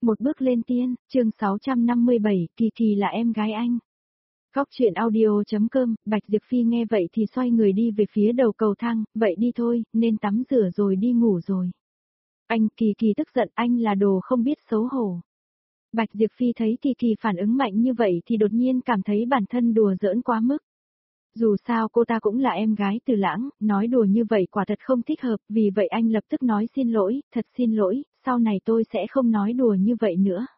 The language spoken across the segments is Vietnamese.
Một bước lên tiên, chương 657, Kỳ Kỳ là em gái anh. Góc truyện audio.com, Bạch Diệp Phi nghe vậy thì xoay người đi về phía đầu cầu thang, vậy đi thôi, nên tắm rửa rồi đi ngủ rồi. Anh, Kỳ Kỳ tức giận, anh là đồ không biết xấu hổ. Bạch Diệp Phi thấy Kỳ Kỳ phản ứng mạnh như vậy thì đột nhiên cảm thấy bản thân đùa giỡn quá mức. Dù sao cô ta cũng là em gái Từ Lãng, nói đùa như vậy quả thật không thích hợp, vì vậy anh lập tức nói xin lỗi, thật xin lỗi, sau này tôi sẽ không nói đùa như vậy nữa.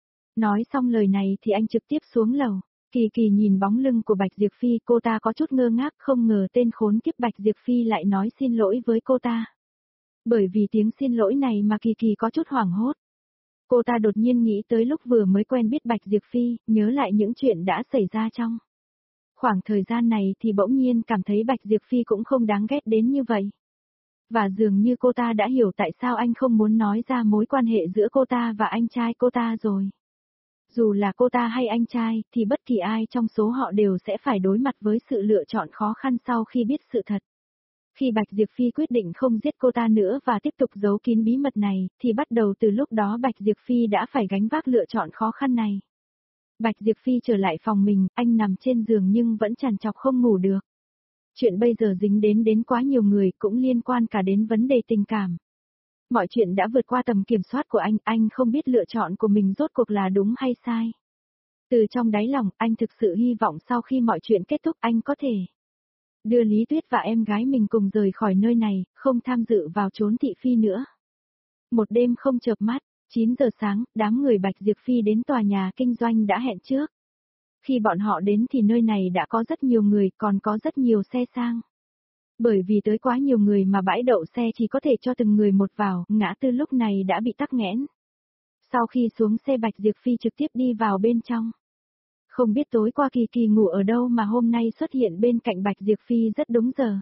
Nói xong lời này thì anh trực tiếp xuống lầu. Kỳ Kỳ nhìn bóng lưng của Bạch Diệp Phi, cô ta có chút ngơ ngác, không ngờ tên khốn kiếp Bạch Diệp Phi lại nói xin lỗi với cô ta. Bởi vì tiếng xin lỗi này mà Kỳ Kỳ có chút hoảng hốt. Cô ta đột nhiên nghĩ tới lúc vừa mới quen biết Bạch Diệp Phi, nhớ lại những chuyện đã xảy ra trong khoảng thời gian này thì bỗng nhiên cảm thấy Bạch Diệp Phi cũng không đáng ghét đến như vậy. Và dường như cô ta đã hiểu tại sao anh không muốn nói ra mối quan hệ giữa cô ta và anh trai cô ta rồi. Dù là cô ta hay anh trai, thì bất kỳ ai trong số họ đều sẽ phải đối mặt với sự lựa chọn khó khăn sau khi biết sự thật. Khi Bạch Diệp Phi quyết định không giết cô ta nữa và tiếp tục giấu kín bí mật này, thì bắt đầu từ lúc đó Bạch Diệp Phi đã phải gánh vác lựa chọn khó khăn này. Bạch Diệp Phi trở lại phòng mình, anh nằm trên giường nhưng vẫn trằn trọc không ngủ được. Chuyện bây giờ dính đến quá nhiều người, cũng liên quan cả đến vấn đề tình cảm. Mọi chuyện đã vượt qua tầm kiểm soát của anh không biết lựa chọn của mình rốt cuộc là đúng hay sai. Từ trong đáy lòng, anh thực sự hy vọng sau khi mọi chuyện kết thúc anh có thể đưa Lý Tuyết và em gái mình cùng rời khỏi nơi này, không tham dự vào trốn thị phi nữa. Một đêm không chợp mắt, 9 giờ sáng, đám người Bạch Diệp Phi đến tòa nhà kinh doanh đã hẹn trước. Khi bọn họ đến thì nơi này đã có rất nhiều người, còn có rất nhiều xe sang. Bởi vì tới quá nhiều người mà bãi đậu xe chỉ có thể cho từng người một vào, ngã tư lúc này đã bị tắc nghẽn. Sau khi xuống xe Bạch Diệp Phi trực tiếp đi vào bên trong. Không biết tối qua Kỳ Kỳ ngủ ở đâu mà hôm nay xuất hiện bên cạnh Bạch Diệp Phi rất đúng giờ.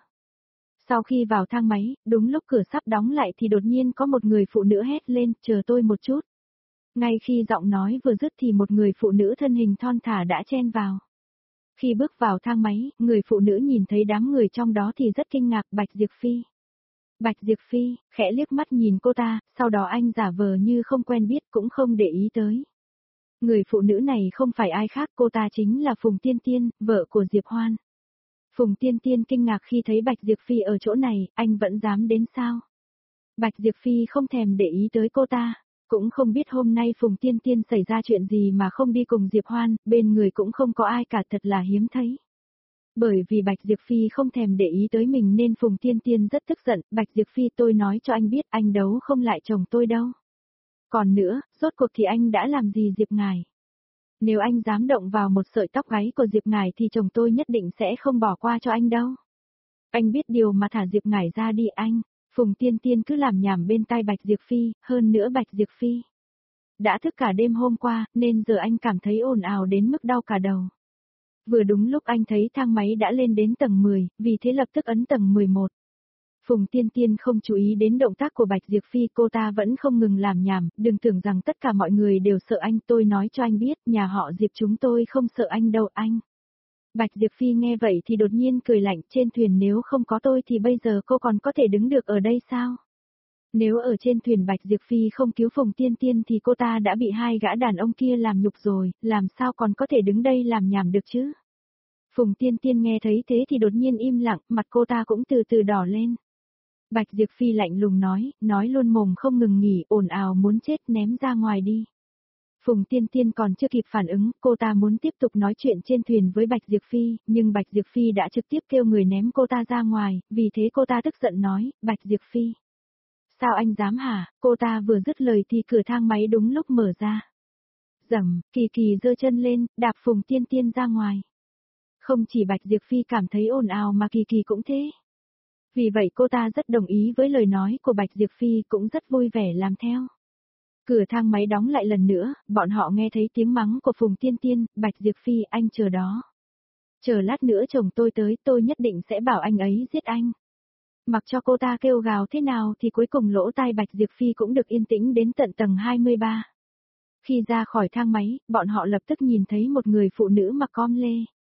Sau khi vào thang máy, đúng lúc cửa sắp đóng lại thì đột nhiên có một người phụ nữ hét lên, chờ tôi một chút. Ngay khi giọng nói vừa dứt thì một người phụ nữ thân hình thon thả đã chen vào. Khi bước vào thang máy, người phụ nữ nhìn thấy đám người trong đó thì rất kinh ngạc Bạch Diệp Phi. Bạch Diệp Phi, khẽ liếc mắt nhìn cô ta, sau đó anh giả vờ như không quen biết cũng không để ý tới. Người phụ nữ này không phải ai khác, cô ta chính là Phùng Tiên Tiên, vợ của Diệp Hoan. Phùng Tiên Tiên kinh ngạc khi thấy Bạch Diệp Phi ở chỗ này, anh vẫn dám đến sao? Bạch Diệp Phi không thèm để ý tới cô ta. Cũng không biết hôm nay Phùng Tiên Tiên xảy ra chuyện gì mà không đi cùng Diệp Hoan, bên người cũng không có ai cả, thật là hiếm thấy. Bởi vì Bạch Diệp Phi không thèm để ý tới mình nên Phùng Tiên Tiên rất tức giận, Bạch Diệp Phi tôi nói cho anh biết anh đấu không lại chồng tôi đâu. Còn nữa, rốt cuộc thì anh đã làm gì Diệp ngài? Nếu anh dám động vào một sợi tóc gáy của Diệp ngài thì chồng tôi nhất định sẽ không bỏ qua cho anh đâu. Anh biết điều mà thả Diệp ngài ra đi anh. Phùng Tiên Tiên cứ làm nhảm bên tai Bạch Diệp Phi, hơn nữa Bạch Diệp Phi đã thức cả đêm hôm qua, nên giờ anh cảm thấy ồn ào đến mức đau cả đầu. Vừa đúng lúc anh thấy thang máy đã lên đến tầng 10, vì thế lập tức ấn tầng 11. Phùng Tiên Tiên không chú ý đến động tác của Bạch Diệp Phi, cô ta vẫn không ngừng làm nhảm, đừng tưởng rằng tất cả mọi người đều sợ anh, tôi nói cho anh biết, nhà họ Diệp chúng tôi không sợ anh đâu anh. Bạch Diệp Phi nghe vậy thì đột nhiên cười lạnh, trên thuyền nếu không có tôi thì bây giờ cô còn có thể đứng được ở đây sao? Nếu ở trên thuyền Bạch Diệp Phi không cứu Phùng Tiên Tiên thì cô ta đã bị hai gã đàn ông kia làm nhục rồi, làm sao còn có thể đứng đây làm nhảm được chứ? Phùng Tiên Tiên nghe thấy thế thì đột nhiên im lặng, mặt cô ta cũng từ từ đỏ lên. Bạch Diệp Phi lạnh lùng nói luôn mồm không ngừng nghỉ, ồn ào muốn chết, ném ra ngoài đi. Phùng Tiên Tiên còn chưa kịp phản ứng, cô ta muốn tiếp tục nói chuyện trên thuyền với Bạch Diệp Phi, nhưng Bạch Diệp Phi đã trực tiếp kêu người ném cô ta ra ngoài, vì thế cô ta tức giận nói, Bạch Diệp Phi. Sao anh dám hả? Cô ta vừa dứt lời thì cửa thang máy đúng lúc mở ra. Rầm, Kỳ Kỳ giơ chân lên, đạp Phùng Tiên Tiên ra ngoài. Không chỉ Bạch Diệp Phi cảm thấy ồn ào mà Kỳ Kỳ cũng thế. Vì vậy cô ta rất đồng ý với lời nói của Bạch Diệp Phi, cũng rất vui vẻ làm theo. Cửa thang máy đóng lại lần nữa, bọn họ nghe thấy tiếng mắng của Phùng Tiên Tiên, Bạch Diệp Phi anh chờ đó. Chờ lát nữa chồng tôi tới, tôi nhất định sẽ bảo anh ấy giết anh. Mặc cho cô ta kêu gào thế nào thì cuối cùng lỗ tai Bạch Diệp Phi cũng được yên tĩnh đến tận tầng 23. Khi ra khỏi thang máy, bọn họ lập tức nhìn thấy một người phụ nữ mặc com lê.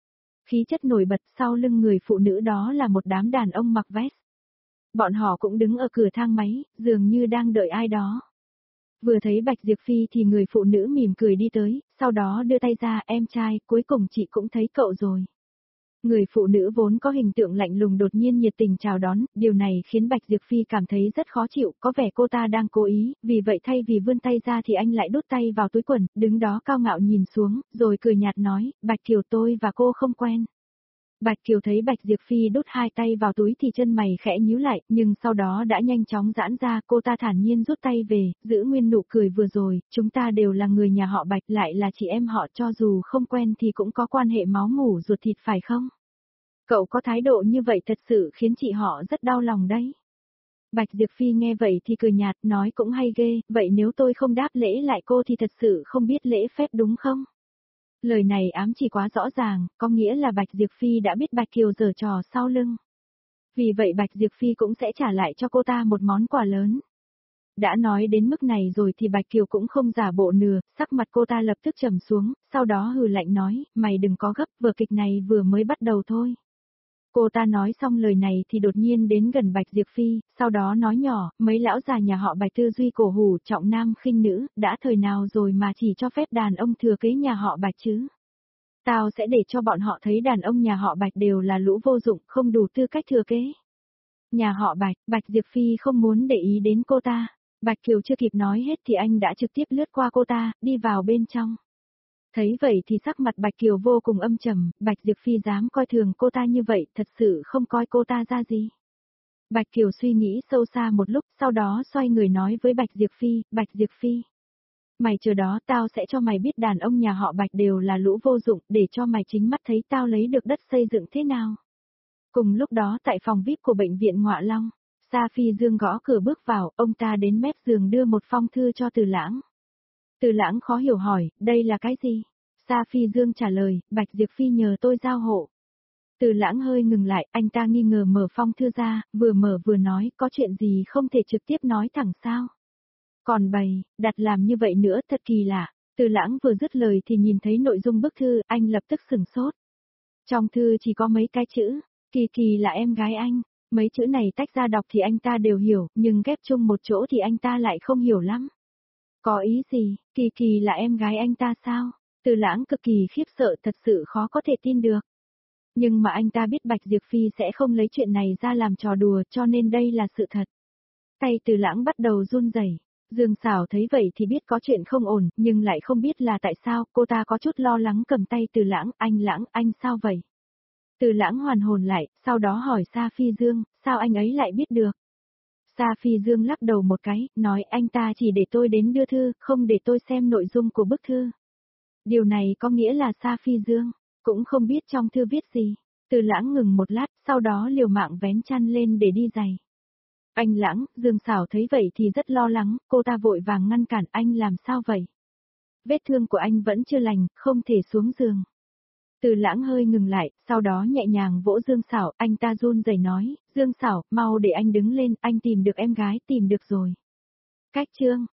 Khí chất nổi bật, sau lưng người phụ nữ đó là một đám đàn ông mặc vest. Bọn họ cũng đứng ở cửa thang máy, dường như đang đợi ai đó. Vừa thấy Bạch Diệp Phi thì người phụ nữ mỉm cười đi tới, sau đó đưa tay ra, em trai, cuối cùng chị cũng thấy cậu rồi. Người phụ nữ vốn có hình tượng lạnh lùng đột nhiên nhiệt tình chào đón, điều này khiến Bạch Diệp Phi cảm thấy rất khó chịu, có vẻ cô ta đang cố ý, vì vậy thay vì vươn tay ra thì anh lại đút tay vào túi quần, đứng đó cao ngạo nhìn xuống, rồi cười nhạt nói, Bạch Kiều tôi và cô không quen. Bạch Kiều thấy Bạch Diệp Phi đút hai tay vào túi thì chân mày khẽ nhíu lại, nhưng sau đó đã nhanh chóng giãn ra, cô ta thản nhiên rút tay về, giữ nguyên nụ cười vừa rồi, chúng ta đều là người nhà họ Bạch, lại là chị em họ, cho dù không quen thì cũng có quan hệ máu mủ ruột thịt phải không? Cậu có thái độ như vậy thật sự khiến chị họ rất đau lòng đấy. Bạch Diệp Phi nghe vậy thì cười nhạt, nói cũng hay ghê, vậy nếu tôi không đáp lễ lại cô thì thật sự không biết lễ phép đúng không? Lời này ám chỉ quá rõ ràng, có nghĩa là Bạch Diệp Phi đã biết Bạch Kiều giở trò sau lưng. Vì vậy Bạch Diệp Phi cũng sẽ trả lại cho cô ta một món quà lớn. Đã nói đến mức này rồi thì Bạch Kiều cũng không giả bộ nừa, sắc mặt cô ta lập tức trầm xuống, sau đó hừ lạnh nói, mày đừng có gấp, vở kịch này vừa mới bắt đầu thôi. Cô ta nói xong lời này thì đột nhiên đến gần Bạch Diệp Phi, sau đó nói nhỏ, mấy lão già nhà họ Bạch tư duy cổ hủ trọng nam khinh nữ, đã thời nào rồi mà chỉ cho phép đàn ông thừa kế nhà họ Bạch chứ? Tao sẽ để cho bọn họ thấy đàn ông nhà họ Bạch đều là lũ vô dụng, không đủ tư cách thừa kế. Nhà họ Bạch, Bạch Diệp Phi không muốn để ý đến cô ta. Bạch Kiều chưa kịp nói hết thì anh đã trực tiếp lướt qua cô ta, đi vào bên trong. Thấy vậy thì sắc mặt Bạch Kiều vô cùng âm trầm, Bạch Diệp Phi dám coi thường cô ta như vậy, thật sự không coi cô ta ra gì. Bạch Kiều suy nghĩ sâu xa một lúc, sau đó xoay người nói với Bạch Diệp Phi, Bạch Diệp Phi. Mày chờ đó, tao sẽ cho mày biết đàn ông nhà họ Bạch đều là lũ vô dụng, để cho mày chính mắt thấy tao lấy được đất xây dựng thế nào. Cùng lúc đó tại phòng VIP của bệnh viện Ngọa Long, Sa Phi Dương gõ cửa bước vào, ông ta đến mép giường đưa một phong thư cho Từ Lãng. Từ Lãng khó hiểu hỏi, đây là cái gì? Sa Phi Dương trả lời, Bạch Diệp Phi nhờ tôi giao hộ. Từ Lãng hơi ngừng lại, anh ta nghi ngờ mở phong thư ra, vừa mở vừa nói, có chuyện gì không thể trực tiếp nói thẳng sao? Còn bày, đặt làm như vậy nữa thật kỳ lạ. Từ Lãng vừa dứt lời thì nhìn thấy nội dung bức thư, anh lập tức sửng sốt. Trong thư chỉ có mấy cái chữ, Kỳ Kỳ là em gái anh. Mấy chữ này tách ra đọc thì anh ta đều hiểu, nhưng ghép chung một chỗ thì anh ta lại không hiểu lắm. Có ý gì, Kỳ Kỳ là em gái anh ta sao? Từ Lãng cực kỳ khiếp sợ, thật sự khó có thể tin được. Nhưng mà anh ta biết Bạch Diệp Phi sẽ không lấy chuyện này ra làm trò đùa, cho nên đây là sự thật. Tay Từ Lãng bắt đầu run rẩy. Dương Sảo thấy vậy thì biết có chuyện không ổn, nhưng lại không biết là tại sao, cô ta có chút lo lắng cầm tay Từ Lãng, anh sao vậy? Từ Lãng hoàn hồn lại, sau đó hỏi Sa Phi Dương, sao anh ấy lại biết được? Sa Phi Dương lắc đầu một cái, nói anh ta chỉ để tôi đến đưa thư, không để tôi xem nội dung của bức thư. Điều này có nghĩa là Sa Phi Dương cũng không biết trong thư viết gì. Từ Lãng ngừng một lát, sau đó liều mạng vén chăn lên để đi giày. Anh Lãng, Dương Sảo thấy vậy thì rất lo lắng, cô ta vội vàng ngăn cản, anh làm sao vậy? Vết thương của anh vẫn chưa lành, không thể xuống giường. Từ Lãng hơi ngừng lại, sau đó nhẹ nhàng vỗ Dương Sảo, anh ta run rẩy nói, Dương Sảo, mau để anh đứng lên, anh tìm được em gái, tìm được rồi. Cách chương